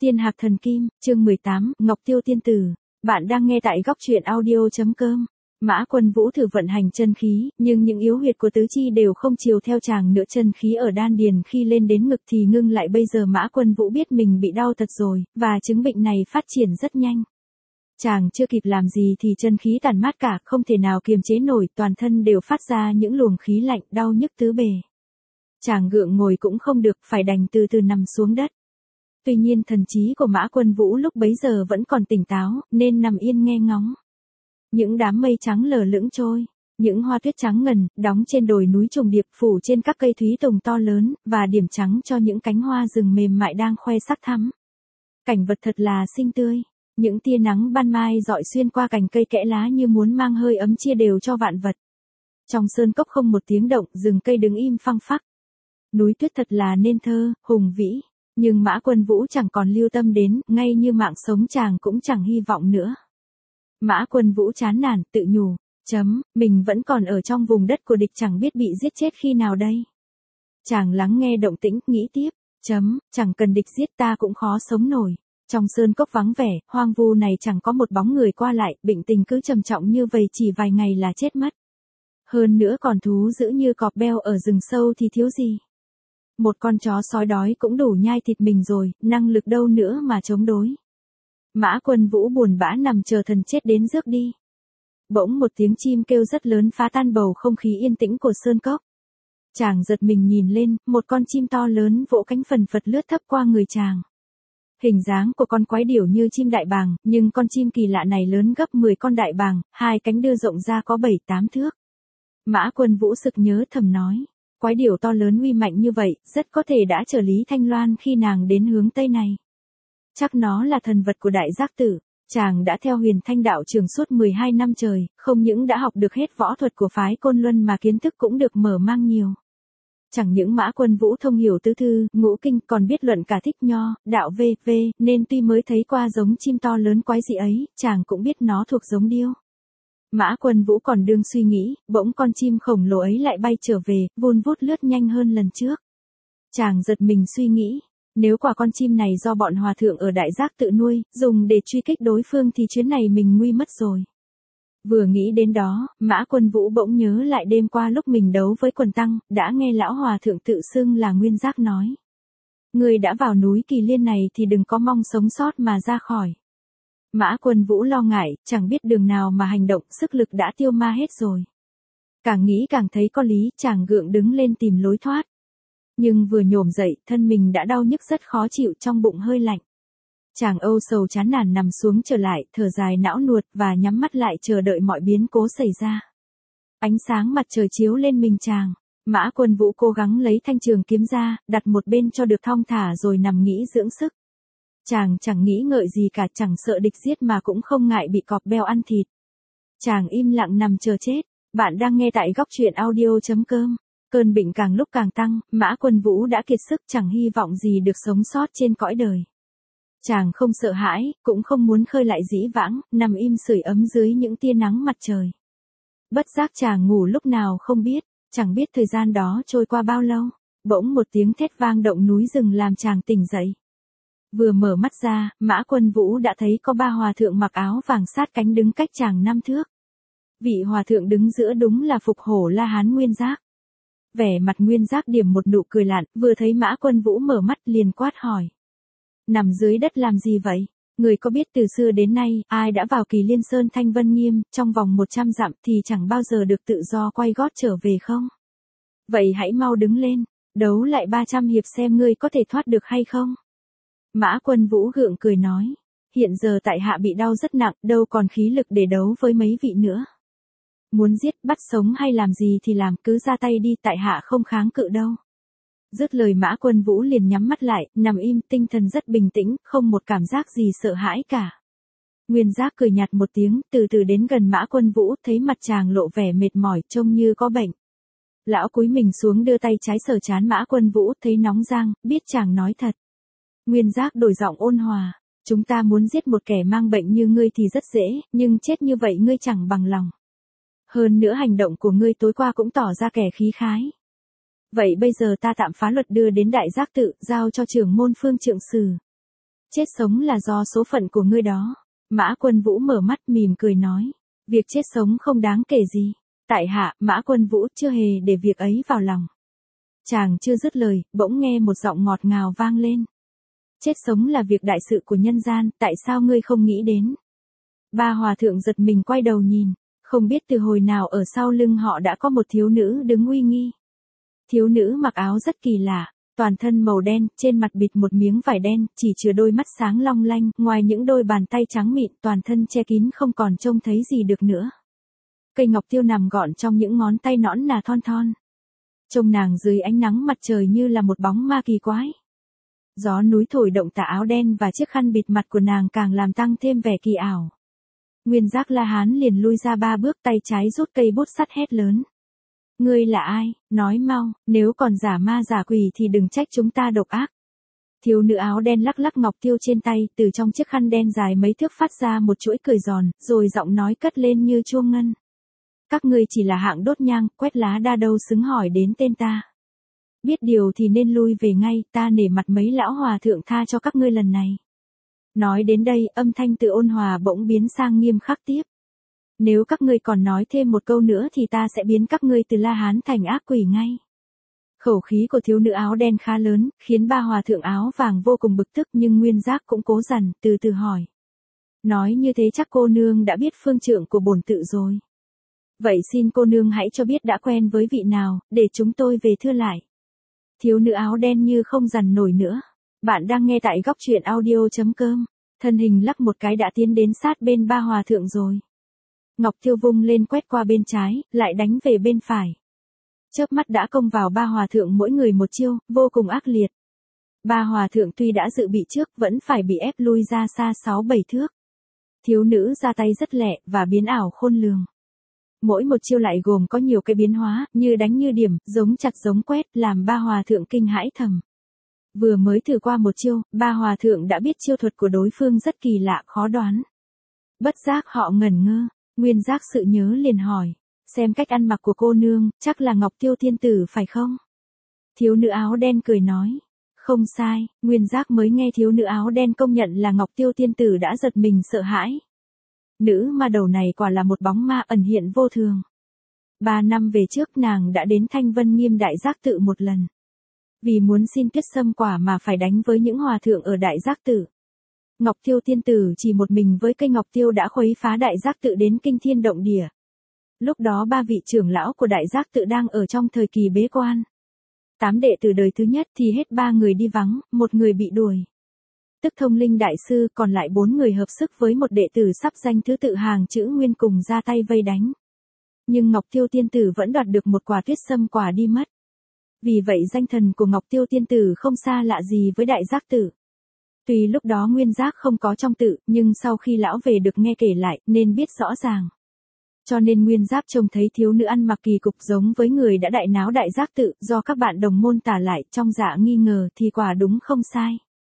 Tiên Hạc Thần Kim, chương 18, Ngọc Tiêu Tiên Tử. Bạn đang nghe tại góc truyện audio.com. Mã Quân Vũ thử vận hành chân khí, nhưng những yếu huyệt của tứ chi đều không chiều theo chàng nữa. Chân khí ở đan điền khi lên đến ngực thì ngưng lại. Bây giờ Mã Quân Vũ biết mình bị đau thật rồi, và chứng bệnh này phát triển rất nhanh. Chàng chưa kịp làm gì thì chân khí tản mát cả, không thể nào kiềm chế nổi, toàn thân đều phát ra những luồng khí lạnh, đau nhức tứ bề. Chàng gượng ngồi cũng không được, phải đành từ từ nằm xuống đất. Tuy nhiên thần trí của Mã Quân Vũ lúc bấy giờ vẫn còn tỉnh táo, nên nằm yên nghe ngóng. Những đám mây trắng lờ lững trôi, những hoa tuyết trắng ngần, đóng trên đồi núi trùng điệp phủ trên các cây thúy tùng to lớn, và điểm trắng cho những cánh hoa rừng mềm mại đang khoe sắc thắm. Cảnh vật thật là xinh tươi, những tia nắng ban mai rọi xuyên qua cành cây kẽ lá như muốn mang hơi ấm chia đều cho vạn vật. Trong sơn cốc không một tiếng động, rừng cây đứng im phăng phắc. Núi tuyết thật là nên thơ, hùng vĩ. Nhưng Mã Quân Vũ chẳng còn lưu tâm đến, ngay như mạng sống chàng cũng chẳng hy vọng nữa. Mã Quân Vũ chán nản, tự nhủ, mình vẫn còn ở trong vùng đất của địch, chẳng biết bị giết chết khi nào đây. Chàng lắng nghe động tĩnh, nghĩ tiếp, chẳng cần địch giết ta cũng khó sống nổi. Trong sơn cốc vắng vẻ, hoang vu này chẳng có một bóng người qua lại, bệnh tình cứ trầm trọng như vậy chỉ vài ngày là chết mất. Hơn nữa còn thú dữ như cọp beo ở rừng sâu thì thiếu gì. Một con chó sói đói cũng đủ nhai thịt mình rồi, năng lực đâu nữa mà chống đối. Mã Quân Vũ buồn bã nằm chờ thần chết đến rước đi. Bỗng một tiếng chim kêu rất lớn phá tan bầu không khí yên tĩnh của sơn cốc. Chàng giật mình nhìn lên, một con chim to lớn vỗ cánh phần phật lướt thấp qua người chàng. Hình dáng của con quái điểu như chim đại bàng, nhưng con chim kỳ lạ này lớn gấp 10 con đại bàng, hai cánh đưa rộng ra có 7-8 thước. Mã Quân Vũ sực nhớ thầm nói. Quái điểu to lớn uy mạnh như vậy, rất có thể đã chở Lý Thanh Loan khi nàng đến hướng Tây này. Chắc nó là thần vật của đại giác tử. Chàng đã theo Huyền Thanh đạo trường suốt 12 năm trời, không những đã học được hết võ thuật của phái Côn Luân mà kiến thức cũng được mở mang nhiều. Chẳng những Mã Quân Vũ thông hiểu tứ thư, ngũ kinh, còn biết luận cả thích nho, đạo v.v, nên tuy mới thấy qua giống chim to lớn quái dị ấy, chàng cũng biết nó thuộc giống điêu. Mã Quân Vũ còn đương suy nghĩ, bỗng con chim khổng lồ ấy lại bay trở về, vun vút lướt nhanh hơn lần trước. Chàng giật mình suy nghĩ, nếu quả con chim này do bọn hòa thượng ở đại giác tự nuôi, dùng để truy kích đối phương thì chuyến này mình nguy mất rồi. Vừa nghĩ đến đó, Mã Quân Vũ bỗng nhớ lại đêm qua lúc mình đấu với quần tăng, đã nghe lão hòa thượng tự xưng là Nguyên Giác nói. Người đã vào núi Kỳ Liên này thì đừng có mong sống sót mà ra khỏi. Mã Quân Vũ lo ngại, chẳng biết đường nào mà hành động, sức lực đã tiêu ma hết rồi. Càng nghĩ càng thấy có lý, chàng gượng đứng lên tìm lối thoát. Nhưng vừa nhổm dậy, thân mình đã đau nhức rất khó chịu, trong bụng hơi lạnh. Chàng âu sầu chán nản nằm xuống trở lại, thở dài não nuột và nhắm mắt lại chờ đợi mọi biến cố xảy ra. Ánh sáng mặt trời chiếu lên mình chàng. Mã Quân Vũ cố gắng lấy thanh trường kiếm ra, đặt một bên cho được thong thả rồi nằm nghỉ dưỡng sức. Chàng chẳng nghĩ ngợi gì cả, chẳng sợ địch giết mà cũng không ngại bị cọp beo ăn thịt. Chàng im lặng nằm chờ chết. Bạn đang nghe tại góc truyện audio.com. Cơn bệnh càng lúc càng tăng, Mã Quân Vũ đã kiệt sức, chẳng hy vọng gì được sống sót trên cõi đời. Chàng không sợ hãi, cũng không muốn khơi lại dĩ vãng, nằm im sưởi ấm dưới những tia nắng mặt trời. Bất giác chàng ngủ lúc nào không biết, chẳng biết thời gian đó trôi qua bao lâu. Bỗng một tiếng thét vang động núi rừng làm chàng tỉnh dậy. Vừa mở mắt ra, Mã Quân Vũ đã thấy có 3 hòa thượng mặc áo vàng sát cánh đứng cách chàng 5 thước. Vị hòa thượng đứng giữa đúng là Phục Hổ La Hán Nguyên Giác. Vẻ mặt Nguyên Giác điểm một nụ cười lạn, vừa thấy Mã Quân Vũ mở mắt liền quát hỏi. Nằm dưới đất làm gì vậy? Người có biết từ xưa đến nay, ai đã vào Kỳ Liên Sơn Thanh Vân Nghiêm, trong vòng 100 dặm thì chẳng bao giờ được tự do quay gót trở về không? Vậy hãy mau đứng lên, đấu lại 300 hiệp xem ngươi có thể thoát được hay không? Mã Quân Vũ gượng cười nói, hiện giờ tại hạ bị đau rất nặng, đâu còn khí lực để đấu với mấy vị nữa. Muốn giết, bắt sống hay làm gì thì làm, cứ ra tay đi, tại hạ không kháng cự đâu. Dứt lời Mã Quân Vũ liền nhắm mắt lại, nằm im, tinh thần rất bình tĩnh, không một cảm giác gì sợ hãi cả. Nguyên Giác cười nhạt một tiếng, từ từ đến gần Mã Quân Vũ, thấy mặt chàng lộ vẻ mệt mỏi, trông như có bệnh. Lão cúi mình xuống đưa tay trái sờ trán Mã Quân Vũ, thấy nóng rang, biết chàng nói thật. Nguyên Giác đổi giọng ôn hòa, chúng ta muốn giết một kẻ mang bệnh như ngươi thì rất dễ, nhưng chết như vậy ngươi chẳng bằng lòng. Hơn nữa hành động của ngươi tối qua cũng tỏ ra kẻ khí khái. Vậy bây giờ ta tạm phá luật đưa đến đại giác tự, giao cho trưởng môn Phương Trượng Sử. Chết sống là do số phận của ngươi đó. Mã Quân Vũ mở mắt mỉm cười nói. Việc chết sống không đáng kể gì. Tại hạ, Mã Quân Vũ chưa hề để việc ấy vào lòng. Chàng chưa dứt lời, bỗng nghe một giọng ngọt ngào vang lên. Chết sống là việc đại sự của nhân gian, tại sao ngươi không nghĩ đến? Ba hòa thượng giật mình quay đầu nhìn, không biết từ hồi nào ở sau lưng họ đã có một thiếu nữ đứng uy nghi. Thiếu nữ mặc áo rất kỳ lạ, toàn thân màu đen, trên mặt bịt một miếng vải đen, chỉ chừa đôi mắt sáng long lanh, ngoài những đôi bàn tay trắng mịn, toàn thân che kín không còn trông thấy gì được nữa. Cây ngọc tiêu nằm gọn trong những ngón tay nõn nà thon thon. Trông nàng dưới ánh nắng mặt trời như là một bóng ma kỳ quái. Gió núi thổi động tà áo đen và chiếc khăn bịt mặt của nàng càng làm tăng thêm vẻ kỳ ảo. Nguyên Giác La Hán liền lui ra 3 bước, tay trái rút cây bút sắt hét lớn. Ngươi là ai, nói mau, nếu còn giả ma giả quỷ thì đừng trách chúng ta độc ác. Thiếu nữ áo đen lắc lắc ngọc tiêu trên tay, từ trong chiếc khăn đen dài mấy thước phát ra một chuỗi cười giòn, rồi giọng nói cất lên như chuông ngân. Các ngươi chỉ là hạng đốt nhang, quét lá đa đâu xứng hỏi đến tên ta. Biết điều thì nên lui về ngay, ta nể mặt mấy lão hòa thượng tha cho các ngươi lần này. Nói đến đây, âm thanh từ ôn hòa bỗng biến sang nghiêm khắc tiếp. Nếu các ngươi còn nói thêm một câu nữa thì ta sẽ biến các ngươi từ La Hán thành ác quỷ ngay. Khẩu khí của thiếu nữ áo đen khá lớn, khiến ba hòa thượng áo vàng vô cùng bực tức, nhưng Nguyên Giác cũng cố dằn, từ từ hỏi. Nói như thế chắc cô nương đã biết phương trượng của bổn tự rồi. Vậy xin cô nương hãy cho biết đã quen với vị nào, để chúng tôi về thưa lại. Thiếu nữ áo đen như không dằn nổi nữa. Bạn đang nghe tại góc truyện audio.com. Thân hình lắc một cái đã tiến đến sát bên ba hòa thượng rồi. Ngọc Tiêu vung lên quét qua bên trái, lại đánh về bên phải. Chớp mắt đã công vào ba hòa thượng mỗi người một chiêu, vô cùng ác liệt. Ba hòa thượng tuy đã dự bị trước, vẫn phải bị ép lui ra xa 6-7 thước. Thiếu nữ ra tay rất lẹ, và biến ảo khôn lường. Mỗi một chiêu lại gồm có nhiều cái biến hóa, như đánh như điểm, giống chặt giống quét, làm ba hòa thượng kinh hãi thầm. Vừa mới thử qua một chiêu, ba hòa thượng đã biết chiêu thuật của đối phương rất kỳ lạ, khó đoán. Bất giác họ ngẩn ngơ, Nguyên Giác sự nhớ liền hỏi. Xem cách ăn mặc của cô nương, chắc là Ngọc Tiêu tiên tử phải không? Thiếu nữ áo đen cười nói. Không sai, Nguyên Giác mới nghe thiếu nữ áo đen công nhận là Ngọc Tiêu tiên tử đã giật mình sợ hãi. Nữ ma đầu này quả là một bóng ma ẩn hiện vô thường. 3 năm về trước nàng đã đến Thanh Vân Nghiêm Đại Giác Tự một lần. Vì muốn xin Tuyết Sâm quả mà phải đánh với những hòa thượng ở Đại Giác Tự. Ngọc Tiêu tiên tử chỉ một mình với cây ngọc tiêu đã khuấy phá Đại Giác Tự đến kinh thiên động địa. Lúc đó 3 vị trưởng lão của Đại Giác Tự đang ở trong thời kỳ bế quan. 8 đệ tử đời thứ nhất thì hết 3 người đi vắng, 1 người bị đuổi. Tức Thông Linh đại sư, còn lại 4 người hợp sức với một đệ tử sắp danh thứ tự hàng chữ Nguyên cùng ra tay vây đánh. Nhưng Ngọc Tiêu tiên tử vẫn đoạt được một quả Tuyết Sâm quả đi mất. Vì vậy danh thần của Ngọc Tiêu tiên tử không xa lạ gì với Đại Giác Tự. Tuy lúc đó Nguyên Giác không có trong tự, nhưng sau khi lão về được nghe kể lại, nên biết rõ ràng. Cho nên Nguyên Giác trông thấy thiếu nữ ăn mặc kỳ cục giống với người đã đại náo Đại Giác Tự, do các bạn đồng môn tả lại, trong dạ nghi ngờ thì quả đúng không sai.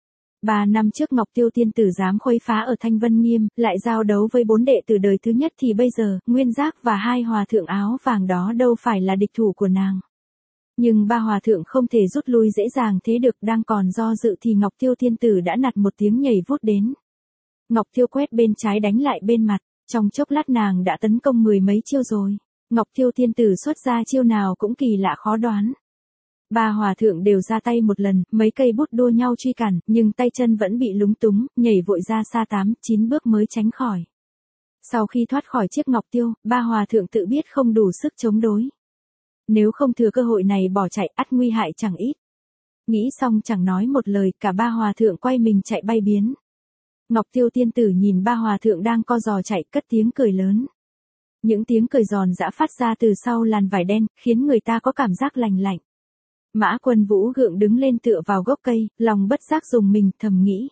3 năm trước Ngọc Tiêu tiên tử dám khuấy phá ở Thanh Vân Nghiêm, lại giao đấu với 4 đệ tử đời thứ nhất thì bây giờ, Nguyên Giác và 2 hòa thượng áo vàng đó đâu phải là địch thủ của nàng. Nhưng 3 hòa thượng không thể rút lui dễ dàng thế được, đang còn do dự thì Ngọc Tiêu tiên tử đã nạt một tiếng nhảy vút đến. Ngọc Tiêu quét bên trái đánh lại bên mặt, trong chốc lát nàng đã tấn công 10 mấy chiêu rồi. Ngọc Tiêu tiên tử xuất ra chiêu nào cũng kỳ lạ khó đoán. 3 hòa thượng đều ra tay một lần, mấy cây bút đua nhau truy cản, nhưng tay chân vẫn bị lúng túng, nhảy vội ra xa 8-9 bước mới tránh khỏi. Sau khi thoát khỏi chiếc ngọc tiêu, 3 hòa thượng tự biết không đủ sức chống đối. Nếu không thừa cơ hội này bỏ chạy, ắt nguy hại chẳng ít. Nghĩ xong chẳng nói một lời, cả 3 hòa thượng quay mình chạy bay biến. Ngọc Tiêu tiên tử nhìn 3 hòa thượng đang co giò chạy, cất tiếng cười lớn. Những tiếng cười giòn giã phát ra từ sau làn vải đen, khiến người ta có cảm giác lành lạnh. Mã Quân Vũ gượng đứng lên tựa vào gốc cây, lòng bất giác rùng mình, thầm nghĩ.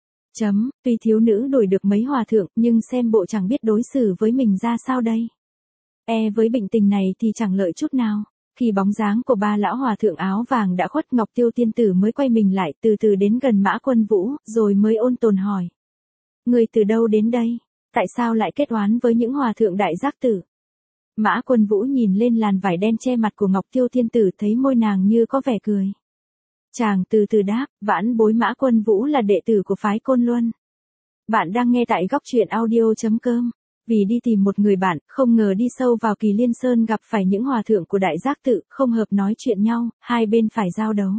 Tuy thiếu nữ đuổi được mấy hòa thượng, nhưng xem bộ chẳng biết đối xử với mình ra sao đây. Với bệnh tình này thì chẳng lợi chút nào. Khi bóng dáng của 3 lão hòa thượng áo vàng đã khuất, Ngọc Tiêu tiên tử mới quay mình lại, từ từ đến gần Mã Quân Vũ, rồi mới ôn tồn hỏi. Người từ đâu đến đây? Tại sao lại kết oán với những hòa thượng Đại Giác Tự? Mã Quân Vũ nhìn lên làn vải đen che mặt của Ngọc Tiêu tiên tử, thấy môi nàng như có vẻ cười. Chàng từ từ đáp, vãn bối Mã Quân Vũ là đệ tử của phái Côn Luân. Bạn đang nghe tại góc truyện audio.com. Vì đi tìm một người bạn, không ngờ đi sâu vào Kỳ Liên Sơn gặp phải những hòa thượng của Đại Giác Tự, không hợp nói chuyện nhau, hai bên phải giao đấu.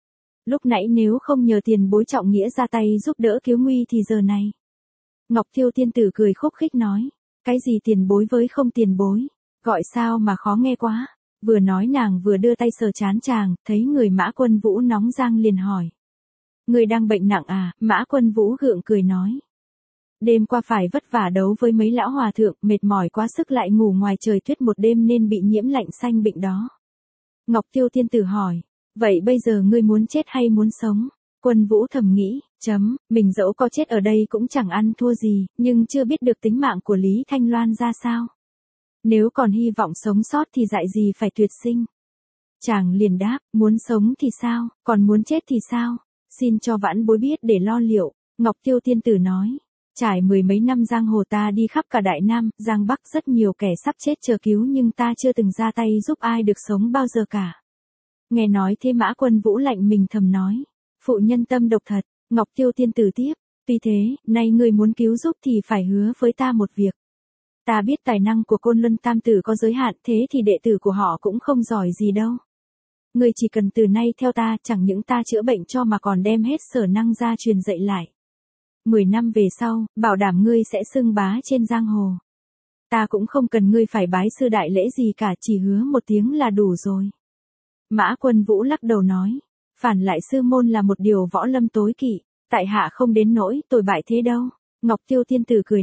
Lúc nãy nếu không nhờ tiền bối trọng nghĩa ra tay giúp đỡ cứu nguy thì giờ này. Ngọc Tiêu tiên tử cười khúc khích nói, cái gì tiền bối với không tiền bối, gọi sao mà khó nghe quá. Vừa nói nàng vừa đưa tay sờ trán chàng, thấy người Mã Quân Vũ nóng rang liền hỏi. Người đang bệnh nặng à? Mã Quân Vũ gượng cười nói. Đêm qua phải vất vả đấu với mấy lão hòa thượng, mệt mỏi quá sức lại ngủ ngoài trời tuyết một đêm nên bị nhiễm lạnh xanh bệnh đó. Ngọc Tiêu tiên tử hỏi, vậy bây giờ ngươi muốn chết hay muốn sống? Quân Vũ thầm nghĩ, mình dẫu có chết ở đây cũng chẳng ăn thua gì, nhưng chưa biết được tính mạng của Lý Thanh Loan ra sao. Nếu còn hy vọng sống sót thì dại gì phải tuyệt sinh. Chàng liền đáp, muốn sống thì sao, còn muốn chết thì sao? Xin cho vãn bối biết để lo liệu. Ngọc Tiêu tiên tử nói, trải mười mấy năm giang hồ ta đi khắp cả Đại Nam, Giang Bắc rất nhiều kẻ sắp chết chờ cứu nhưng ta chưa từng ra tay giúp ai được sống bao giờ cả. Nghe nói thế Mã Quân Vũ lạnh mình thầm nói, phụ nhân tâm độc thật. Ngọc Tiêu tiên tử tiếp, tuy thế, nay ngươi muốn cứu giúp thì phải hứa với ta một việc. Ta biết tài năng của Côn Luân Tam Tử có giới hạn, thế thì đệ tử của họ cũng không giỏi gì đâu. Ngươi chỉ cần từ nay theo ta, chẳng những ta chữa bệnh cho mà còn đem hết sở năng ra truyền dạy lại. 10 năm về sau, bảo đảm ngươi sẽ xưng bá trên giang hồ. Ta cũng không cần ngươi phải bái sư đại lễ gì cả, chỉ hứa một tiếng là đủ rồi. Mã Quân Vũ lắc đầu nói, phản lại sư môn là một điều võ lâm tối kỵ, tại hạ không đến nỗi tồi bại thế đâu. Ngọc Tiêu tiên tử cười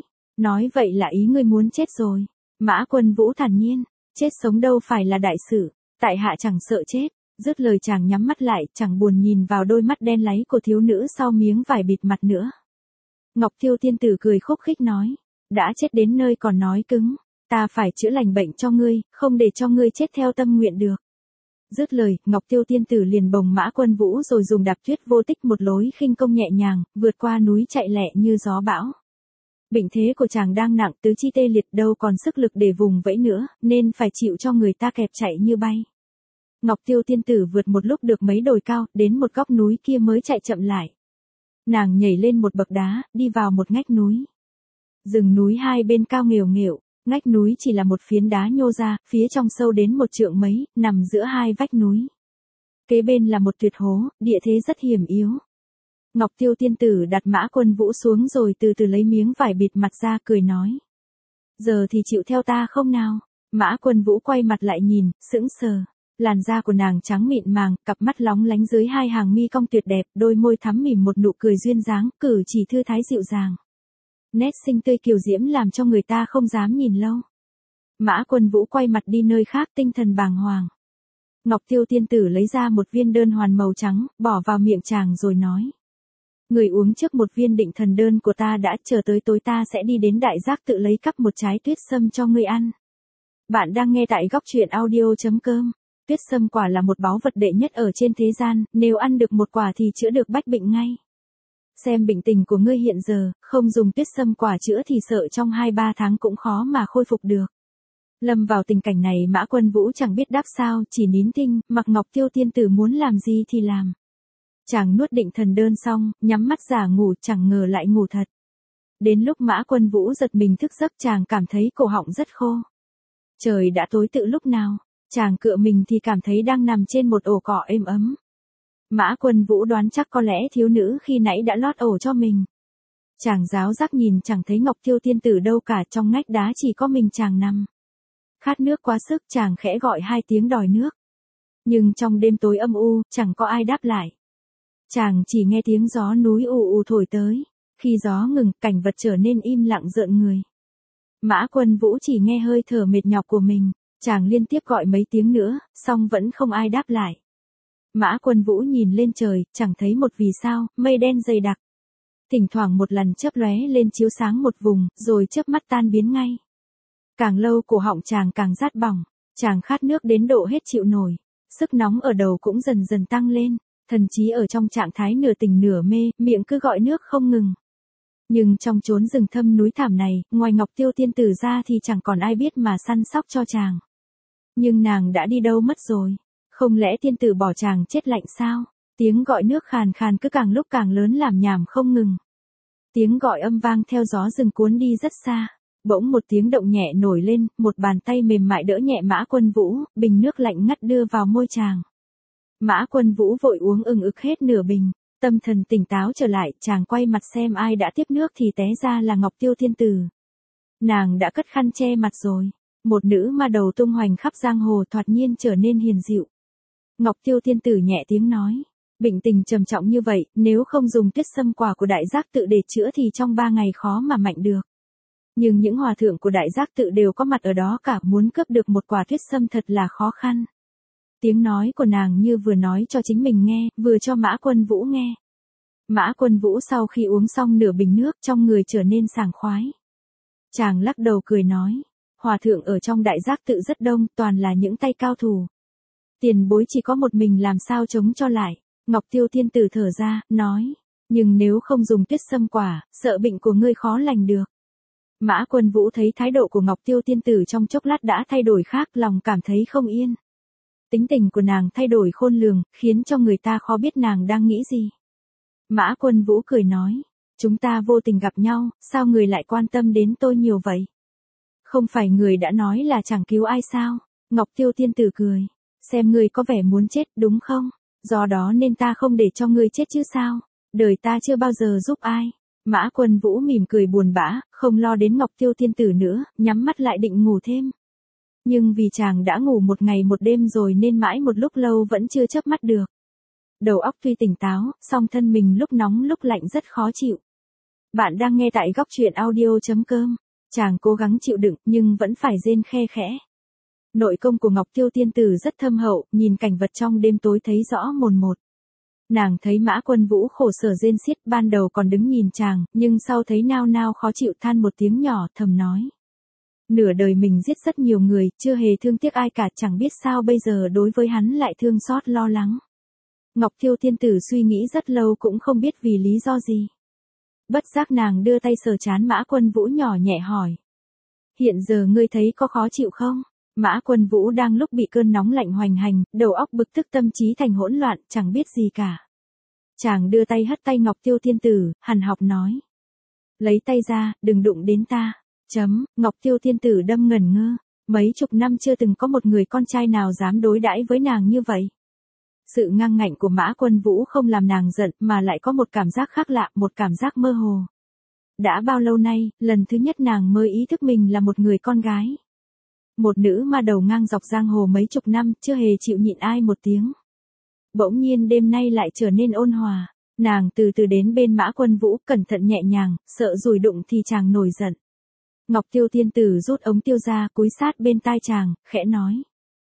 nói vậy là ý ngươi muốn chết rồi. Mã Quân Vũ thản nhiên, chết sống đâu phải là đại sự, tại hạ chẳng sợ chết. Dứt lời chàng nhắm mắt lại, chẳng buồn nhìn vào đôi mắt đen láy của thiếu nữ sau miếng vải bịt mặt nữa. Ngọc Tiêu tiên tử cười khúc khích nói, đã chết đến nơi còn nói cứng, ta phải chữa lành bệnh cho ngươi, không để cho ngươi chết theo tâm nguyện được. Dứt lời, Ngọc Tiêu tiên tử liền bồng Mã Quân Vũ rồi dùng đạp tuyết vô tích một lối khinh công nhẹ nhàng, vượt qua núi chạy lẹ như gió bão. Bệnh thế của chàng đang nặng, tứ chi tê liệt, đâu còn sức lực để vùng vẫy nữa, nên phải chịu cho người ta kẹp chạy như bay. Ngọc Tiêu tiên tử vượt một lúc được mấy đồi cao, đến một góc núi kia mới chạy chậm lại. Nàng nhảy lên một bậc đá, đi vào một ngách núi. Rừng núi hai bên cao nghèo nghèo, ngách núi chỉ là một phiến đá nhô ra, phía trong sâu đến một trượng mấy, nằm giữa hai vách núi. Kế bên là một tuyệt hố, địa thế rất hiểm yếu. Ngọc Tiêu tiên tử đặt Mã Quân Vũ xuống rồi từ từ lấy miếng vải bịt mặt ra, cười nói. Giờ thì chịu theo ta không nào? Mã Quân Vũ quay mặt lại nhìn, sững sờ. Làn da của nàng trắng mịn màng, cặp mắt lóng lánh dưới hai hàng mi cong tuyệt đẹp, đôi môi thắm mỉm một nụ cười duyên dáng, cử chỉ thư thái dịu dàng. Nét xinh tươi kiều diễm làm cho người ta không dám nhìn lâu. Mã Quân Vũ quay mặt đi nơi khác, tinh thần bàng hoàng. Ngọc Tiêu tiên tử lấy ra một viên đơn hoàn màu trắng, bỏ vào miệng chàng rồi nói. Người uống trước một viên định thần đơn của ta đã, chờ tới tối ta sẽ đi đến Đại Giác Tự lấy cắp một trái tuyết sâm cho ngươi ăn. Bạn đang nghe tại góc truyện audio.com. Tuyết sâm quả là một báu vật đệ nhất ở trên thế gian, nếu ăn được một quả thì chữa được bách bệnh ngay. Xem bệnh tình của ngươi hiện giờ, không dùng tuyết sâm quả chữa thì sợ trong 2-3 tháng cũng khó mà khôi phục được. Lâm vào tình cảnh này Mã Quân Vũ chẳng biết đáp sao, chỉ nín thinh, mặc Ngọc Tiêu tiên tử muốn làm gì thì làm. Chàng nuốt định thần đơn xong, nhắm mắt giả ngủ, chẳng ngờ lại ngủ thật. Đến lúc Mã Quân Vũ giật mình thức giấc chàng cảm thấy cổ họng rất khô. Trời đã tối tự lúc nào, chàng cựa mình thì cảm thấy đang nằm trên một ổ cỏ êm ấm. Mã Quân Vũ đoán chắc có lẽ thiếu nữ khi nãy đã lót ổ cho mình. Chàng ráo rắc nhìn chẳng thấy Ngọc Tiêu tiên tử đâu cả, trong ngách đá chỉ có mình chàng nằm. Khát nước quá sức chàng khẽ gọi 2 tiếng đòi nước. Nhưng trong đêm tối âm u, chẳng có ai đáp lại. Chàng chỉ nghe tiếng gió núi ù ù thổi tới. Khi gió ngừng, cảnh vật trở nên im lặng rợn người. Mã Quân Vũ chỉ nghe hơi thở mệt nhọc của mình. Chàng liên tiếp gọi mấy tiếng nữa, song vẫn không ai đáp lại. Mã Quân Vũ nhìn lên trời, chẳng thấy một vì sao, mây đen dày đặc. Thỉnh thoảng một lần chớp lóe lên chiếu sáng một vùng, rồi chớp mắt tan biến ngay. Càng lâu cổ họng chàng càng rát bỏng, chàng khát nước đến độ hết chịu nổi. Sức nóng ở đầu cũng dần dần tăng lên, thần trí ở trong trạng thái nửa tỉnh nửa mê, miệng cứ gọi nước không ngừng. Nhưng trong chốn rừng thâm núi thảm này, ngoài Ngọc Tiêu tiên tử ra thì chẳng còn ai biết mà săn sóc cho chàng. Nhưng nàng đã đi đâu mất rồi? Không lẽ tiên tử bỏ chàng chết lạnh sao? Tiếng gọi nước khàn khàn cứ càng lúc càng lớn làm nhảm không ngừng. Tiếng gọi âm vang theo gió rừng cuốn đi rất xa. Bỗng một tiếng động nhẹ nổi lên, một bàn tay mềm mại đỡ nhẹ Mã Quân Vũ, bình nước lạnh ngắt đưa vào môi chàng. Mã Quân Vũ vội uống ực hết nửa bình, tâm thần tỉnh táo trở lại, chàng quay mặt xem ai đã tiếp nước thì té ra là Ngọc Tiêu Tiên Tử. Nàng đã cất khăn che mặt rồi, một nữ ma đầu tung hoành khắp giang hồ thoạt nhiên trở nên hiền dịu. Ngọc Tiêu Tiên Tử nhẹ tiếng nói, bệnh tình trầm trọng như vậy, nếu không dùng tuyết sâm quả của đại giác tự để chữa thì trong 3 ngày khó mà mạnh được. Nhưng những hòa thượng của đại giác tự đều có mặt ở đó cả, muốn cướp được một quả tuyết sâm thật là khó khăn. Tiếng nói của nàng như vừa nói cho chính mình nghe, vừa cho Mã Quân Vũ nghe. Mã Quân Vũ sau khi uống xong nửa bình nước trong người trở nên sảng khoái. Chàng lắc đầu cười nói, hòa thượng ở trong đại giác tự rất đông, toàn là những tay cao thủ. Tiền bối chỉ có một mình làm sao chống cho lại. Ngọc Tiêu Tiên Tử thở ra, nói, nhưng nếu không dùng tuyết sâm quả, sợ bệnh của ngươi khó lành được. Mã Quân Vũ thấy thái độ của Ngọc Tiêu Tiên Tử trong chốc lát đã thay đổi khác, lòng cảm thấy không yên. Tính tình của nàng thay đổi khôn lường, khiến cho người ta khó biết nàng đang nghĩ gì. Mã Quân Vũ cười nói, chúng ta vô tình gặp nhau, sao người lại quan tâm đến tôi nhiều vậy? Không phải người đã nói là chẳng cứu ai sao? Ngọc Tiêu Tiên Tử cười, xem ngươi có vẻ muốn chết đúng không? Do đó nên ta không để cho ngươi chết chứ sao? Đời ta chưa bao giờ giúp ai. Mã Quân Vũ mỉm cười buồn bã, không lo đến Ngọc Tiêu Tiên Tử nữa, nhắm mắt lại định ngủ thêm. Nhưng vì chàng đã ngủ một ngày một đêm rồi nên mãi một lúc lâu vẫn chưa chớp mắt được. Đầu óc tuy tỉnh táo, song thân mình lúc nóng lúc lạnh rất khó chịu. Bạn đang nghe tại góc truyện audio.com. Chàng cố gắng chịu đựng nhưng vẫn phải rên khe khẽ. Nội công của Ngọc Tiêu Tiên Tử rất thâm hậu, nhìn cảnh vật trong đêm tối thấy rõ mồn một. Nàng thấy Mã Quân Vũ khổ sở rên xiết, ban đầu còn đứng nhìn chàng, nhưng sau thấy nao nao khó chịu than một tiếng nhỏ, thầm nói. Nửa đời mình giết rất nhiều người, chưa hề thương tiếc ai cả, chẳng biết sao bây giờ đối với hắn lại thương xót lo lắng. Ngọc Tiêu Tiên Tử suy nghĩ rất lâu cũng không biết vì lý do gì. Bất giác nàng đưa tay sờ trán Mã Quân Vũ nhỏ nhẹ hỏi. Hiện giờ ngươi thấy có khó chịu không? Mã Quân Vũ đang lúc bị cơn nóng lạnh hoành hành, đầu óc bực tức tâm trí thành hỗn loạn, chẳng biết gì cả. Chàng đưa tay hất tay Ngọc Tiêu Tiên Tử, hằn học nói. Lấy tay ra, đừng đụng đến ta. Ngọc Tiêu Tiên Tử đâm ngẩn ngơ. Mấy chục năm chưa từng có một người con trai nào dám đối đãi với nàng như vậy. Sự ngang ngạnh của Mã Quân Vũ không làm nàng giận mà lại có một cảm giác khác lạ, một cảm giác mơ hồ. Đã bao lâu nay, lần thứ nhất nàng mới ý thức mình là một người con gái. Một nữ ma đầu ngang dọc giang hồ mấy chục năm, chưa hề chịu nhịn ai một tiếng. Bỗng nhiên đêm nay lại trở nên ôn hòa. Nàng từ từ đến bên Mã Quân Vũ, cẩn thận nhẹ nhàng, sợ rủi đụng thì chàng nổi giận. Ngọc Tiêu Tiên Tử rút ống tiêu ra, cúi sát bên tai chàng, khẽ nói.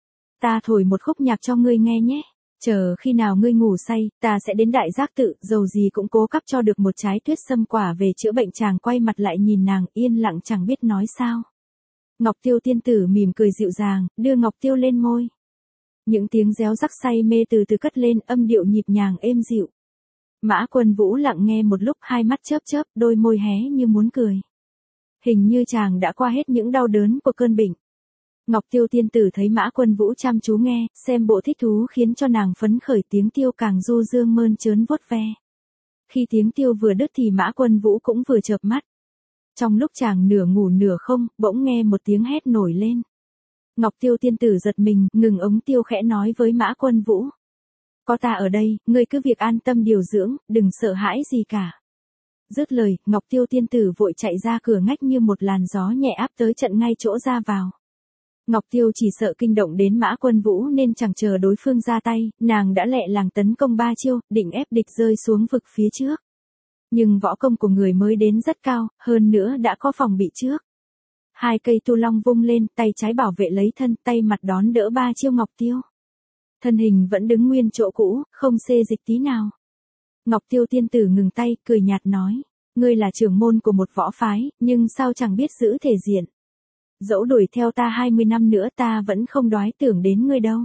Ta thổi một khúc nhạc cho ngươi nghe nhé. Chờ khi nào ngươi ngủ say, ta sẽ đến đại giác tự, dầu gì cũng cố cắp cho được một trái tuyết sâm quả về chữa bệnh. Chàng quay mặt lại nhìn nàng, yên lặng chẳng biết nói sao. Ngọc Tiêu Tiên Tử mỉm cười dịu dàng, đưa Ngọc Tiêu lên môi. Những tiếng réo rắc say mê từ từ cất lên, âm điệu nhịp nhàng êm dịu. Mã Quân Vũ lặng nghe một lúc, hai mắt chớp chớp, đôi môi hé như muốn cười. Hình như chàng đã qua hết những đau đớn của cơn bệnh. Ngọc Tiêu Tiên Tử thấy Mã Quân Vũ chăm chú nghe, xem bộ thích thú khiến cho nàng phấn khởi, tiếng tiêu càng du dương mơn trớn vuốt ve. Khi tiếng tiêu vừa đứt thì Mã Quân Vũ cũng vừa chợp mắt. Trong lúc chàng nửa ngủ nửa không, bỗng nghe một tiếng hét nổi lên. Ngọc Tiêu Tiên Tử giật mình, ngừng ống tiêu khẽ nói với Mã Quân Vũ. Có ta ở đây, ngươi cứ việc an tâm điều dưỡng, đừng sợ hãi gì cả. Dứt lời, Ngọc Tiêu Tiên Tử vội chạy ra cửa ngách như một làn gió nhẹ áp tới trận ngay chỗ ra vào. Ngọc Tiêu chỉ sợ kinh động đến Mã Quân Vũ nên chẳng chờ đối phương ra tay, nàng đã lẹ làng tấn công 3 chiêu, định ép địch rơi xuống vực phía trước. Nhưng võ công của người mới đến rất cao, hơn nữa đã có phòng bị trước. 2 cây tu long vung lên, tay trái bảo vệ lấy thân, tay mặt đón đỡ 3 chiêu Ngọc Tiêu. Thân hình vẫn đứng nguyên chỗ cũ, không xê dịch tí nào. Ngọc Tiêu Tiên Tử ngừng tay, cười nhạt nói, ngươi là trưởng môn của một võ phái, nhưng sao chẳng biết giữ thể diện. Dẫu đuổi theo ta 20 năm nữa ta vẫn không đoái tưởng đến ngươi đâu.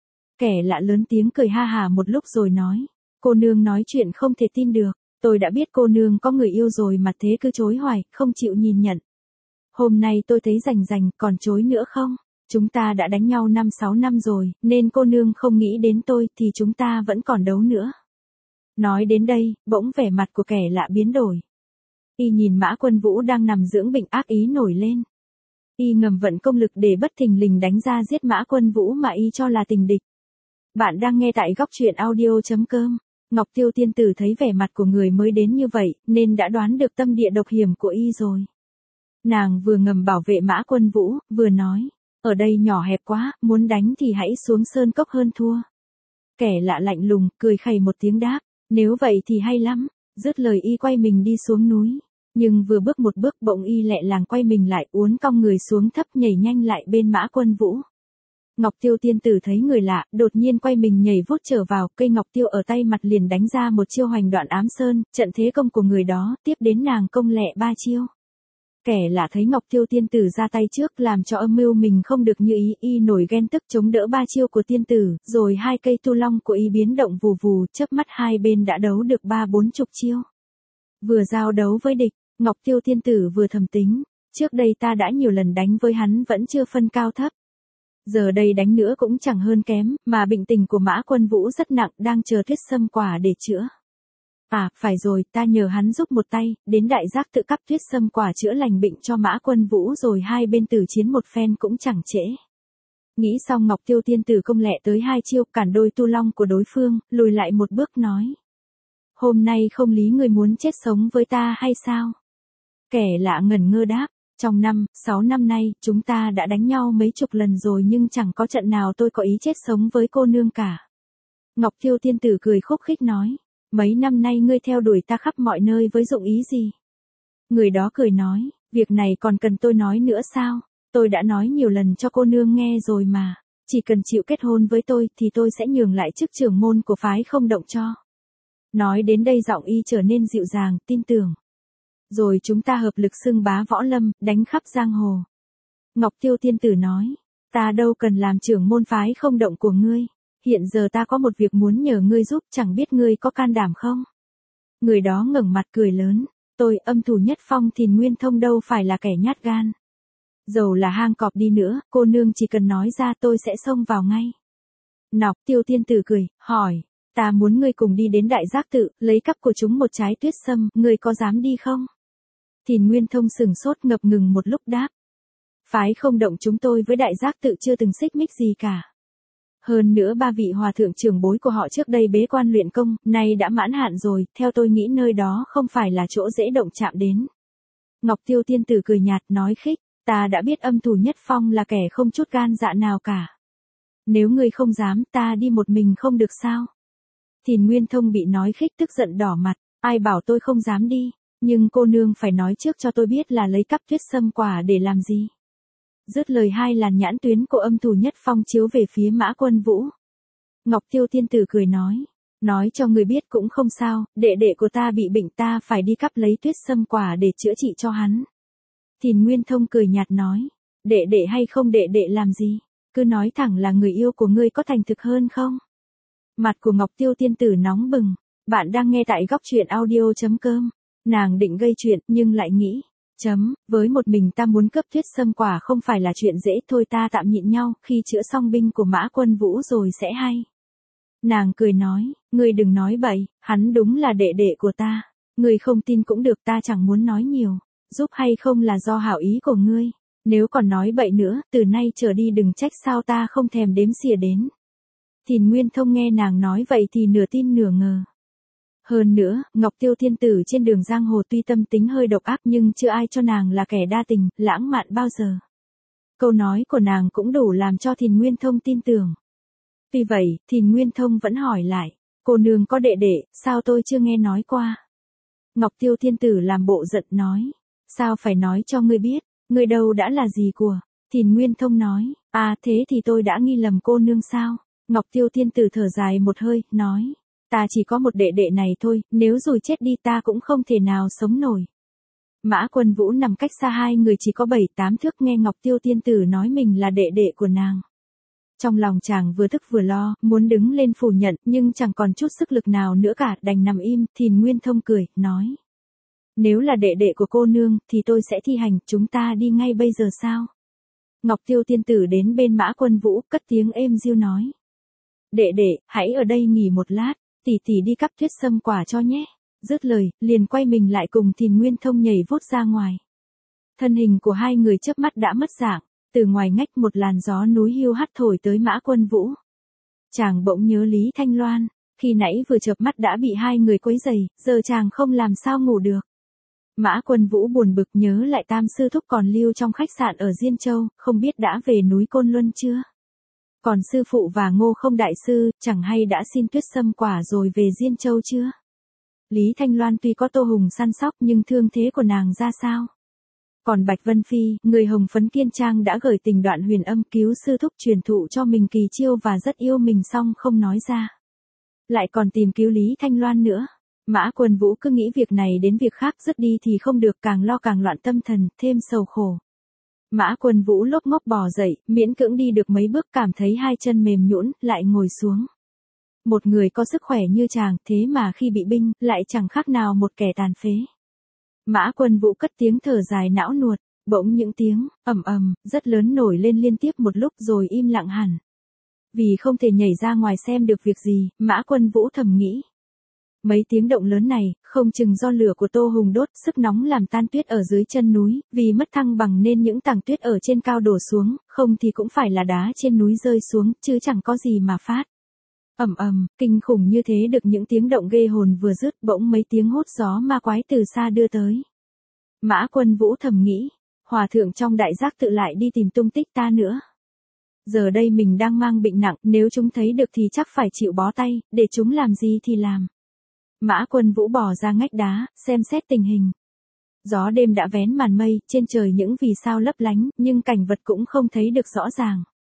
Kẻ lạ lớn tiếng cười ha hà một lúc rồi nói, cô nương nói chuyện không thể tin được, tôi đã biết cô nương có người yêu rồi mà thế cứ chối hoài, không chịu nhìn nhận. Hôm nay tôi thấy rành, còn chối nữa không? Chúng ta đã đánh nhau 5-6 năm rồi, nên cô nương không nghĩ đến tôi thì chúng ta vẫn còn đấu nữa. Nói đến đây, bỗng vẻ mặt của kẻ lạ biến đổi. Y nhìn Mã Quân Vũ đang nằm dưỡng bệnh ác ý nổi lên. Y ngầm vận công lực để bất thình lình đánh ra giết Mã Quân Vũ mà y cho là tình địch. Bạn đang nghe tại góc truyện audio.com. Ngọc Tiêu tiên tử thấy vẻ mặt của người mới đến như vậy, nên đã đoán được tâm địa độc hiểm của y rồi. Nàng vừa ngầm bảo vệ Mã Quân Vũ, vừa nói, ở đây nhỏ hẹp quá, muốn đánh thì hãy xuống sơn cốc hơn thua. Kẻ lạ lạnh lùng, cười khẩy một tiếng đáp, nếu vậy thì hay lắm. Dứt lời y quay mình đi xuống núi. Nhưng vừa bước một bước bỗng y lẹ làng quay mình lại, uốn cong người xuống thấp nhảy nhanh lại bên Mã Quân Vũ. Ngọc Tiêu tiên tử thấy người lạ, đột nhiên quay mình nhảy vút trở vào, cây ngọc tiêu ở tay mặt liền đánh ra một chiêu hoành đoạn ám sơn, trận thế công của người đó, tiếp đến nàng công lẹ 3 chiêu. Kẻ lạ thấy Ngọc Tiêu tiên tử ra tay trước làm cho âm mưu mình không được như ý, y nổi ghen tức chống đỡ 3 chiêu của tiên tử, rồi 2 cây tu long của y biến động vù vù, chớp mắt hai bên đã đấu được 30-40 chiêu. Vừa giao đấu với địch, Ngọc Tiêu tiên tử vừa thầm tính, trước đây ta đã nhiều lần đánh với hắn vẫn chưa phân cao thấp. Giờ đây đánh nữa cũng chẳng hơn kém, mà bệnh tình của Mã Quân Vũ rất nặng, đang chờ Tuyết Sâm Quả để chữa. À, phải rồi, ta nhờ hắn giúp một tay, đến Đại Giác tự cấp Tuyết Sâm Quả chữa lành bệnh cho Mã Quân Vũ rồi hai bên tử chiến một phen cũng chẳng trễ. Nghĩ xong Ngọc Tiêu tiên tử công lẹ tới 2 chiêu, cản đôi tu long của đối phương, lùi lại một bước nói. Hôm nay không lý người muốn chết sống với ta hay sao? Kẻ lạ ngẩn ngơ đáp. Trong 6 năm nay, chúng ta đã đánh nhau mấy chục lần rồi nhưng chẳng có trận nào tôi có ý chết sống với cô nương cả. Ngọc Tiêu tiên tử cười khúc khích nói, mấy năm nay ngươi theo đuổi ta khắp mọi nơi với dụng ý gì? Người đó cười nói, việc này còn cần tôi nói nữa sao? Tôi đã nói nhiều lần cho cô nương nghe rồi mà, chỉ cần chịu kết hôn với tôi thì tôi sẽ nhường lại chức trưởng môn của phái Không Động cho. Nói đến đây giọng y trở nên dịu dàng, tin tưởng. Rồi chúng ta hợp lực xưng bá võ lâm, đánh khắp giang hồ. Ngọc Tiêu tiên tử nói, ta đâu cần làm trưởng môn phái Không Động của ngươi. Hiện giờ ta có một việc muốn nhờ ngươi giúp, chẳng biết ngươi có can đảm không? Người đó ngẩng mặt cười lớn, tôi Âm Thù Nhất Phong Thìn Nguyên Thông đâu phải là kẻ nhát gan. Dầu là hang cọp đi nữa, cô nương chỉ cần nói ra tôi sẽ xông vào ngay. Ngọc Tiêu tiên tử cười, hỏi, ta muốn ngươi cùng đi đến Đại Giác tự, lấy cắp của chúng một trái tuyết sâm, ngươi có dám đi không? Thìn Nguyên Thông sừng sốt ngập ngừng một lúc đáp. Phái Không Động chúng tôi với Đại Giác tự chưa từng xích mích gì cả. Hơn nữa 3 vị hòa thượng trưởng bối của họ trước đây bế quan luyện công, nay đã mãn hạn rồi, theo tôi nghĩ nơi đó không phải là chỗ dễ động chạm đến. Ngọc Tiêu tiên tử cười nhạt nói khích, ta đã biết Âm Thù Nhất Phong là kẻ không chút gan dạ nào cả. Nếu ngươi không dám, ta đi một mình không được sao? Thìn Nguyên Thông bị nói khích tức giận đỏ mặt, ai bảo tôi không dám đi, nhưng cô nương phải nói trước cho tôi biết là lấy cắp Tuyết Sâm Quả để làm gì. Dứt lời hai làn nhãn tuyến của Âm Thù Nhất Phong chiếu về phía Mã Quân Vũ. Ngọc Tiêu tiên tử cười nói cho người biết cũng không sao, đệ đệ của ta bị bệnh ta phải đi cắp lấy Tuyết Sâm Quả để chữa trị cho hắn. Thìn Nguyên Thông cười nhạt nói, đệ đệ hay không đệ đệ làm gì, cứ nói thẳng là người yêu của ngươi có thành thực hơn không? Mặt của Ngọc Tiêu tiên tử nóng bừng, bạn đang nghe tại góc truyện audio.com. Nàng định gây chuyện nhưng lại nghĩ, với một mình ta muốn cướp Tuyết Sâm Quả không phải là chuyện dễ, thôi ta tạm nhịn nhau, khi chữa xong binh của Mã Quân Vũ rồi sẽ hay. Nàng cười nói, ngươi đừng nói bậy, hắn đúng là đệ đệ của ta. Ngươi không tin cũng được, ta chẳng muốn nói nhiều, giúp hay không là do hảo ý của ngươi. Nếu còn nói bậy nữa, từ nay trở đi đừng trách sao ta không thèm đếm xỉa đến. Thìn Nguyên Thông nghe nàng nói vậy thì nửa tin nửa ngờ. Hơn nữa, Ngọc Tiêu tiên tử trên đường giang hồ tuy tâm tính hơi độc ác nhưng chưa ai cho nàng là kẻ đa tình, lãng mạn bao giờ. Câu nói của nàng cũng đủ làm cho Thìn Nguyên Thông tin tưởng. Tuy vậy, Thìn Nguyên Thông vẫn hỏi lại, cô nương có đệ đệ, sao tôi chưa nghe nói qua? Ngọc Tiêu tiên tử làm bộ giận nói, sao phải nói cho ngươi biết, ngươi đâu đã là gì của? Thìn Nguyên Thông nói, thế thì tôi đã nghi lầm cô nương sao? Ngọc Tiêu tiên tử thở dài một hơi, nói, ta chỉ có một đệ đệ này thôi, nếu rồi chết đi ta cũng không thể nào sống nổi. Mã Quân Vũ nằm cách xa hai người chỉ có 7-8 thước, nghe Ngọc Tiêu tiên tử nói mình là đệ đệ của nàng. Trong lòng chàng vừa tức vừa lo, muốn đứng lên phủ nhận, nhưng chẳng còn chút sức lực nào nữa cả, đành nằm im. Thìn Nguyên Thông cười, nói, nếu là đệ đệ của cô nương, thì tôi sẽ thi hành, chúng ta đi ngay bây giờ sao? Ngọc Tiêu tiên tử đến bên Mã Quân Vũ, cất tiếng êm dịu nói, đệ đệ, hãy ở đây nghỉ một lát. tỷ tỷ đi cắp tuyết sâm quả cho nhé. Dứt lời, liền quay mình lại cùng Thìn Nguyên Thông nhảy vút ra ngoài. Thân hình của hai người chớp mắt đã mất dạng, từ ngoài ngách một làn gió núi hiu hắt thổi tới Mã Quân Vũ. Chàng bỗng nhớ Lý Thanh Loan, khi nãy vừa chợp mắt đã bị hai người quấy rầy, giờ chàng không làm sao ngủ được. Mã Quân Vũ buồn bực nhớ lại Tam sư thúc còn lưu trong khách sạn ở Diên Châu, không biết đã về núi Côn Luân chưa? Còn sư phụ và Ngô Không đại sư, chẳng hay đã xin tuyết sâm quả rồi về Diên Châu chưa? Lý Thanh Loan tuy có Tô Hùng săn sóc nhưng thương thế của nàng ra sao? Còn Bạch Vân Phi, người hồng phấn kiên trang đã gửi tình đoạn huyền âm cứu sư thúc truyền thụ cho mình kỳ chiêu và rất yêu mình song không nói ra. Lại còn tìm cứu Lý Thanh Loan nữa. Mã Quân Vũ cứ nghĩ việc này đến việc khác dứt đi thì không được, càng lo càng loạn tâm thần, thêm sầu khổ. Mã Quân Vũ lốp ngốp bò dậy, miễn cưỡng đi được mấy bước cảm thấy hai chân mềm nhũn, lại ngồi xuống. Một người có sức khỏe như chàng, thế mà khi bị binh, lại chẳng khác nào một kẻ tàn phế. Mã Quân Vũ cất tiếng thở dài não nuột, bỗng những tiếng ầm ầm rất lớn nổi lên liên tiếp một lúc rồi im lặng hẳn. Vì không thể nhảy ra ngoài xem được việc gì, Mã Quân Vũ thầm nghĩ. Mấy tiếng động lớn này, không chừng do lửa của Tô Hùng đốt, sức nóng làm tan tuyết ở dưới chân núi, vì mất thăng bằng nên những tảng tuyết ở trên cao đổ xuống, không thì cũng phải là đá trên núi rơi xuống, chứ chẳng có gì mà phát. Ầm ầm, kinh khủng như thế được những tiếng động ghê hồn vừa dứt, bỗng mấy tiếng hốt gió ma quái từ xa đưa tới. Mã Quân Vũ thầm nghĩ, hòa thượng trong đại giác tự lại đi tìm tung tích ta nữa. Giờ đây mình đang mang bệnh nặng, nếu chúng thấy được thì chắc phải chịu bó tay, để chúng làm gì thì làm. Mã Quân Vũ bò ra ngách đá, xem xét tình hình. Gió đêm đã vén màn mây, trên trời những vì sao lấp lánh, nhưng cảnh vật cũng không thấy được rõ ràng.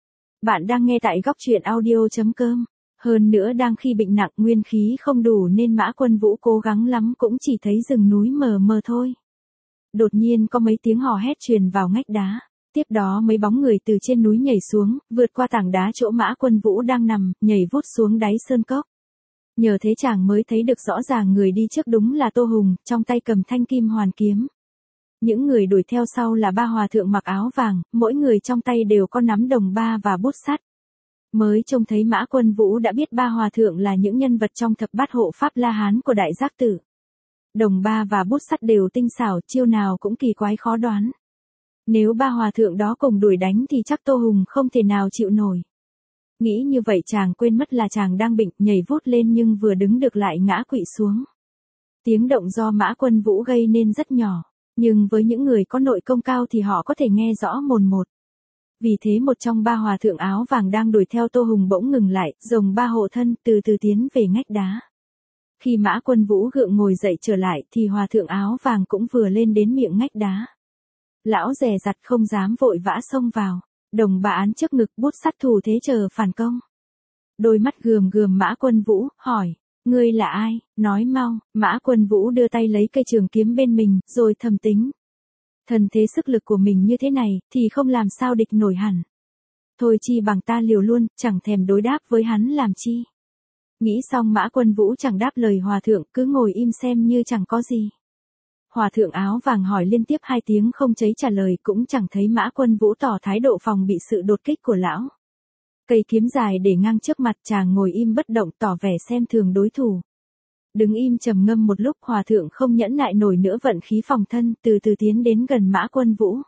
Bạn đang nghe tại góc truyện audio.com. Hơn nữa đang khi bệnh nặng nguyên khí không đủ nên Mã Quân Vũ cố gắng lắm cũng chỉ thấy rừng núi mờ mờ thôi. Đột nhiên có mấy tiếng hò hét truyền vào ngách đá. Tiếp đó mấy bóng người từ trên núi nhảy xuống, vượt qua tảng đá chỗ Mã Quân Vũ đang nằm, nhảy vút xuống đáy sơn cốc. Nhờ thế chàng mới thấy được rõ ràng người đi trước đúng là Tô Hùng, trong tay cầm thanh kim hoàn kiếm. Những người đuổi theo sau là ba hòa thượng mặc áo vàng, mỗi người trong tay đều có nắm đồng ba và bút sắt. Mới trông thấy Mã Quân Vũ đã biết ba hòa thượng là những nhân vật trong thập bát hộ pháp La Hán của Đại Giác Tử. Đồng ba và bút sắt đều tinh xảo, chiêu nào cũng kỳ quái khó đoán. Nếu ba hòa thượng đó cùng đuổi đánh thì chắc Tô Hùng không thể nào chịu nổi. Nghĩ như vậy chàng quên mất là chàng đang bệnh, nhảy vút lên nhưng vừa đứng được lại ngã quỵ xuống. Tiếng động do Mã Quân Vũ gây nên rất nhỏ, nhưng với những người có nội công cao thì họ có thể nghe rõ mồn một. Vì thế một trong ba hòa thượng áo vàng đang đuổi theo Tô Hùng bỗng ngừng lại, rồng ba hộ thân, từ từ tiến về ngách đá. Khi Mã Quân Vũ gượng ngồi dậy trở lại thì hòa thượng áo vàng cũng vừa lên đến miệng ngách đá. Lão dè dặt không dám vội vã xông vào, đồng ba án trước ngực bút sắt thủ thế chờ phản công. Đôi mắt gườm gườm Mã Quân Vũ, hỏi, ngươi là ai, nói mau. Mã Quân Vũ đưa tay lấy cây trường kiếm bên mình, rồi thầm tính. Thần thế sức lực của mình như thế này, thì không làm sao địch nổi hẳn. Thôi chi bằng ta liều luôn, chẳng thèm đối đáp với hắn làm chi. Nghĩ xong Mã Quân Vũ chẳng đáp lời hòa thượng, cứ ngồi im xem như chẳng có gì. Hòa thượng áo vàng hỏi liên tiếp 2 tiếng không thấy trả lời, cũng chẳng thấy Mã Quân Vũ tỏ thái độ phòng bị sự đột kích của lão. Cây kiếm dài để ngang trước mặt, chàng ngồi im bất động tỏ vẻ xem thường đối thủ. Đứng im trầm ngâm một lúc, hòa thượng không nhẫn nại nổi nữa vận khí phòng thân, từ từ tiến đến gần Mã Quân Vũ.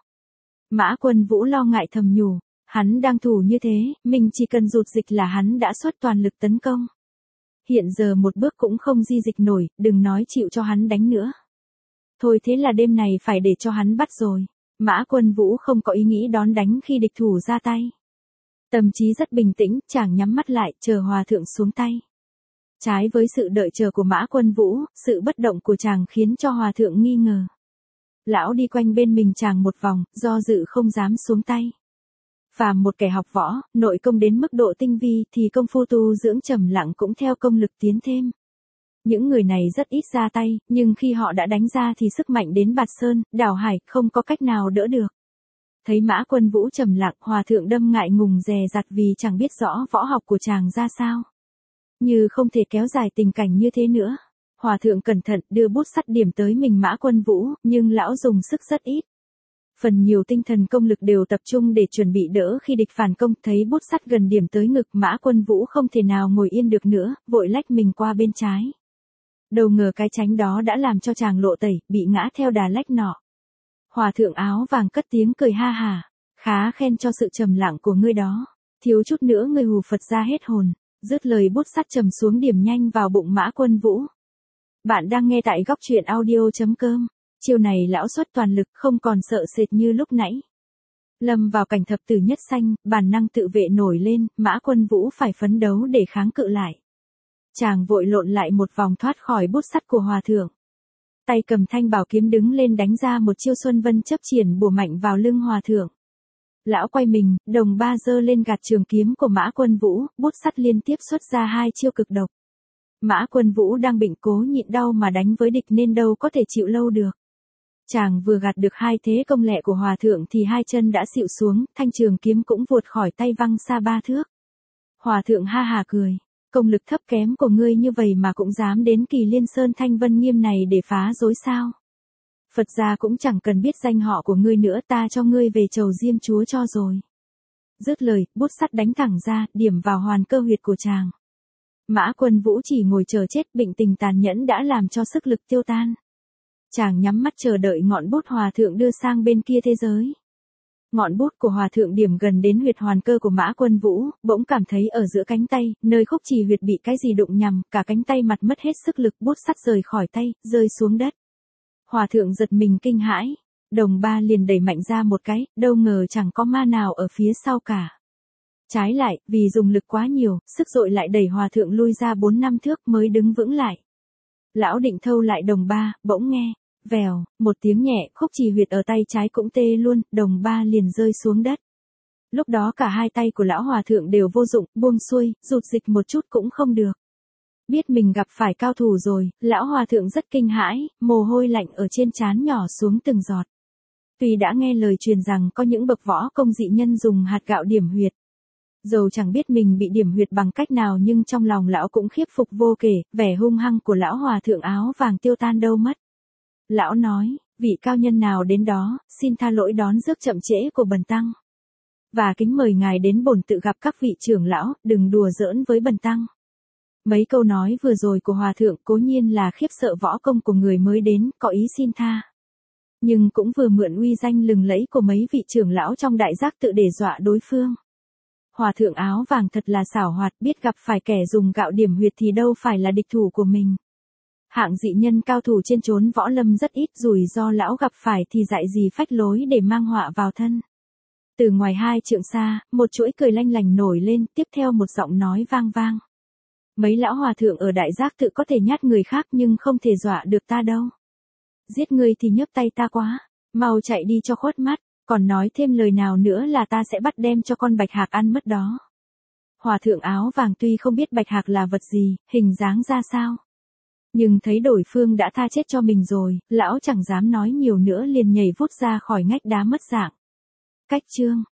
Mã Quân Vũ lo ngại thầm nhủ, hắn đang thủ như thế, mình chỉ cần rụt dịch là hắn đã xuất toàn lực tấn công. Hiện giờ một bước cũng không di dịch nổi, đừng nói chịu cho hắn đánh nữa. Thôi thế là đêm này phải để cho hắn bắt rồi. Mã Quân Vũ không có ý nghĩ đón đánh khi địch thủ ra tay. Tâm trí rất bình tĩnh, chàng nhắm mắt lại, chờ hòa thượng xuống tay. Trái với sự đợi chờ của Mã Quân Vũ, sự bất động của chàng khiến cho hòa thượng nghi ngờ. Lão đi quanh bên mình chàng một vòng, do dự không dám xuống tay. Phàm một kẻ học võ, nội công đến mức độ tinh vi thì công phu tu dưỡng trầm lặng cũng theo công lực tiến thêm. Những người này rất ít ra tay, nhưng khi họ đã đánh ra thì sức mạnh đến bạt sơn, đảo hải, không có cách nào đỡ được. Thấy Mã Quân Vũ trầm lặng, hòa thượng đâm ngại ngùng dè dặt vì chẳng biết rõ võ học của chàng ra sao. Như không thể kéo dài tình cảnh như thế nữa. Hòa thượng cẩn thận đưa bút sắt điểm tới mình Mã Quân Vũ, nhưng lão dùng sức rất ít. Phần nhiều tinh thần công lực đều tập trung để chuẩn bị đỡ khi địch phản công, thấy bút sắt gần điểm tới ngực, Mã Quân Vũ không thể nào ngồi yên được nữa, vội lách mình qua bên trái. Đâu ngờ cái tránh đó đã làm cho chàng lộ tẩy, bị ngã theo đà lách nọ. Hòa thượng áo vàng cất tiếng cười ha hả, khá khen cho sự trầm lặng của ngươi đó, thiếu chút nữa ngươi hù Phật ra hết hồn. Dứt lời bút sắt trầm xuống điểm nhanh vào bụng Mã Quân Vũ. Bạn đang nghe tại góc truyện audio.com. Chiều này lão xuất toàn lực, không còn sợ sệt như lúc nãy. Lâm vào cảnh thập tử nhất sanh, bản năng tự vệ nổi lên, Mã Quân Vũ phải phấn đấu để kháng cự lại. Chàng vội lộn lại một vòng thoát khỏi bút sắt của hòa thượng. Tay cầm thanh bảo kiếm đứng lên đánh ra một chiêu Xuân Vân chấp triển bổ mạnh vào lưng hòa thượng. Lão quay mình, đồng ba giơ lên gạt trường kiếm của Mã Quân Vũ, bút sắt liên tiếp xuất ra 2 chiêu cực độc. Mã Quân Vũ đang bệnh cố nhịn đau mà đánh với địch nên đâu có thể chịu lâu được. Chàng vừa gạt được 2 thế công lẹ của hòa thượng thì 2 chân đã xịu xuống, thanh trường kiếm cũng vụt khỏi tay văng xa 3 thước. Hòa thượng ha hà cười, công lực thấp kém của ngươi như vậy mà cũng dám đến Kỳ Liên Sơn Thanh Vân Nghiêm này để phá rối sao? Phật gia cũng chẳng cần biết danh họ của ngươi nữa, ta cho ngươi về chầu Diêm Chúa cho rồi. Dứt lời, bút sắt đánh thẳng ra, điểm vào hoàn cơ huyệt của chàng. Mã Quân Vũ chỉ ngồi chờ chết, bệnh tình tàn nhẫn đã làm cho sức lực tiêu tan. Chàng nhắm mắt chờ đợi ngọn bút hòa thượng đưa sang bên kia thế giới. Ngọn bút của hòa thượng điểm gần đến huyệt hoàn cơ của Mã Quân Vũ, bỗng cảm thấy ở giữa cánh tay, nơi khúc chỉ huyệt bị cái gì đụng nhầm, cả cánh tay mặt mất hết sức lực, bút sắt rời khỏi tay, rơi xuống đất. Hòa thượng giật mình kinh hãi, đồng ba liền đẩy mạnh ra một cái, đâu ngờ chẳng có ma nào ở phía sau cả. Trái lại, vì dùng lực quá nhiều, sức dội lại đẩy hòa thượng lui ra 4-5 thước mới đứng vững lại. Lão định thâu lại đồng ba, bỗng nghe, vèo, một tiếng nhẹ, khúc chỉ huyệt ở tay trái cũng tê luôn, đồng ba liền rơi xuống đất. Lúc đó cả 2 tay của lão hòa thượng đều vô dụng, buông xuôi, rụt dịch một chút cũng không được. Biết mình gặp phải cao thủ rồi, lão hòa thượng rất kinh hãi, mồ hôi lạnh ở trên trán nhỏ xuống từng giọt. Tuy đã nghe lời truyền rằng có những bậc võ công dị nhân dùng hạt gạo điểm huyệt. Dầu chẳng biết mình bị điểm huyệt bằng cách nào nhưng trong lòng lão cũng khiếp phục vô kể, vẻ hung hăng của lão hòa thượng áo vàng tiêu tan đâu mất. Lão nói, vị cao nhân nào đến đó, xin tha lỗi đón rước chậm trễ của bần tăng. Và kính mời ngài đến bổn tự gặp các vị trưởng lão, đừng đùa giỡn với bần tăng. Mấy câu nói vừa rồi của hòa thượng cố nhiên là khiếp sợ võ công của người mới đến, có ý xin tha. Nhưng cũng vừa mượn uy danh lừng lẫy của mấy vị trưởng lão trong đại giác tự để dọa đối phương. Hòa thượng áo vàng thật là xảo hoạt, biết gặp phải kẻ dùng gạo điểm huyệt thì đâu phải là địch thủ của mình. Hạng dị nhân cao thủ trên chốn võ lâm rất ít, rủi do lão gặp phải thì dạy gì phách lối để mang họa vào thân. Từ ngoài 2 trượng xa, một chuỗi cười lanh lành nổi lên, tiếp theo một giọng nói vang vang. Mấy lão hòa thượng ở đại giác tự có thể nhát người khác nhưng không thể dọa được ta đâu. Giết ngươi thì nhấp tay ta quá, mau chạy đi cho khuất mắt, còn nói thêm lời nào nữa là ta sẽ bắt đem cho con bạch hạc ăn mất đó. Hòa thượng áo vàng tuy không biết bạch hạc là vật gì, hình dáng ra sao. Nhưng thấy đối phương đã tha chết cho mình rồi, lão chẳng dám nói nhiều nữa liền nhảy vút ra khỏi ngách đá mất dạng. Cách chương